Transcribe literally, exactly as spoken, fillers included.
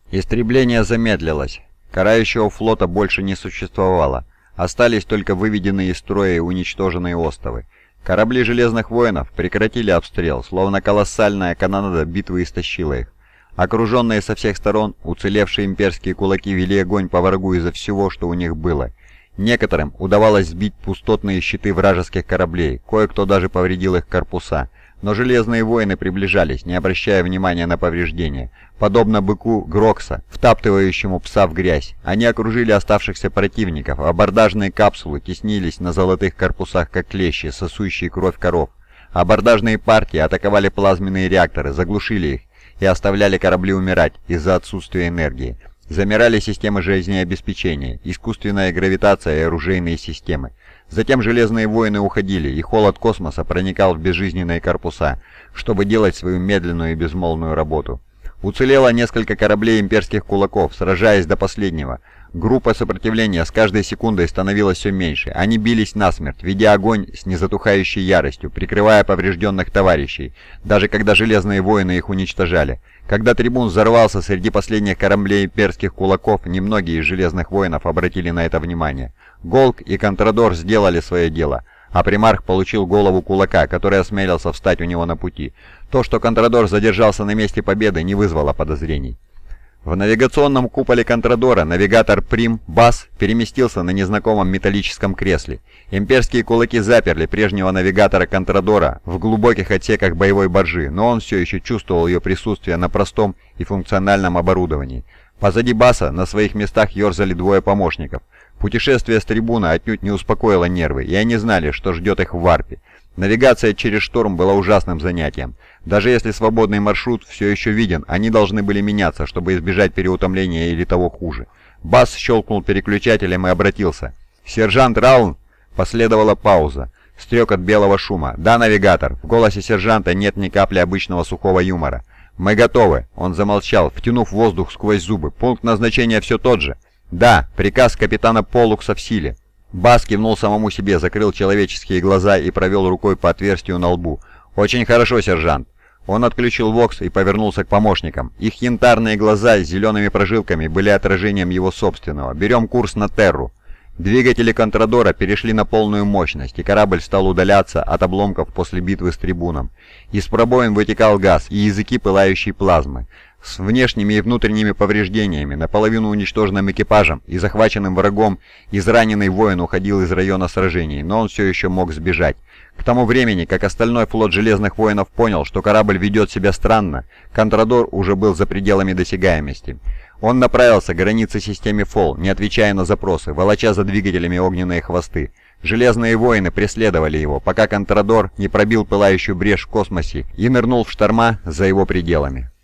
Истребление замедлилось. Карающего флота больше не существовало. Остались только выведенные из строя и уничтоженные остовы. Корабли Железных Воинов прекратили обстрел, словно колоссальная канонада битвы истощила их. Окруженные со всех сторон, уцелевшие имперские кулаки вели огонь по врагу изо всего, что у них было. Некоторым удавалось сбить пустотные щиты вражеских кораблей, кое-кто даже повредил их корпуса. Но Железные Воины приближались, не обращая внимания на повреждения. Подобно быку Грокса, втаптывающему пса в грязь, они окружили оставшихся противников, абордажные капсулы теснились на золотых корпусах, как клещи, сосущие кровь коров. Абордажные партии атаковали плазменные реакторы, заглушили их и оставляли корабли умирать из-за отсутствия энергии. Замирали системы жизнеобеспечения, искусственная гравитация и оружейные системы. Затем Железные Воины уходили, и холод космоса проникал в безжизненные корпуса, чтобы делать свою медленную и безмолвную работу. Уцелело несколько кораблей имперских кулаков, сражаясь до последнего. Группа сопротивления с каждой секундой становилась все меньше. Они бились насмерть, ведя огонь с незатухающей яростью, прикрывая поврежденных товарищей, даже когда Железные Воины их уничтожали. Когда трибун взорвался среди последних кораблей имперских кулаков, немногие из Железных Воинов обратили на это внимание. Голк и Контрадор сделали свое дело, а примарх получил голову кулака, который осмелился встать у него на пути. То, что Контрадор задержался на месте победы, не вызвало подозрений. В навигационном куполе Контрадора навигатор Прим Бас переместился на незнакомом металлическом кресле. Имперские кулаки заперли прежнего навигатора Контрадора в глубоких отсеках боевой баржи, но он все еще чувствовал ее присутствие на простом и функциональном оборудовании. Позади Баса на своих местах ерзали двое помощников. Путешествие с трибуна отнюдь не успокоило нервы, и они знали, что ждет их в варпе. Навигация через шторм была ужасным занятием. Даже если свободный маршрут все еще виден, они должны были меняться, чтобы избежать переутомления или того хуже. Бас щелкнул переключателем и обратился. «Сержант Раун!» Последовала пауза. Стрекот белого шума. «Да, навигатор!» В голосе сержанта нет ни капли обычного сухого юмора. «Мы готовы!» Он замолчал, втянув воздух сквозь зубы. «Пункт назначения все тот же?» «Да, приказ капитана Полукса в силе». Бас кивнул самому себе, закрыл человеческие глаза и провел рукой по отверстию на лбу. «Очень хорошо, сержант». Он отключил вокс и повернулся к помощникам. Их янтарные глаза с зелеными прожилками были отражением его собственного. «Берем курс на Терру». Двигатели Контрадора перешли на полную мощность, и корабль стал удаляться от обломков после битвы с трибуном. Из пробоин вытекал газ и языки пылающей плазмы. С внешними и внутренними повреждениями, наполовину уничтоженным экипажем и захваченным врагом, израненный воин уходил из района сражений, но он все еще мог сбежать. К тому времени, как остальной флот Железных Воинов понял, что корабль ведет себя странно, Контрадор уже был за пределами досягаемости. Он направился к границе системы Фол, не отвечая на запросы, волоча за двигателями огненные хвосты. Железные Воины преследовали его, пока Контрадор не пробил пылающую брешь в космосе и нырнул в шторма за его пределами.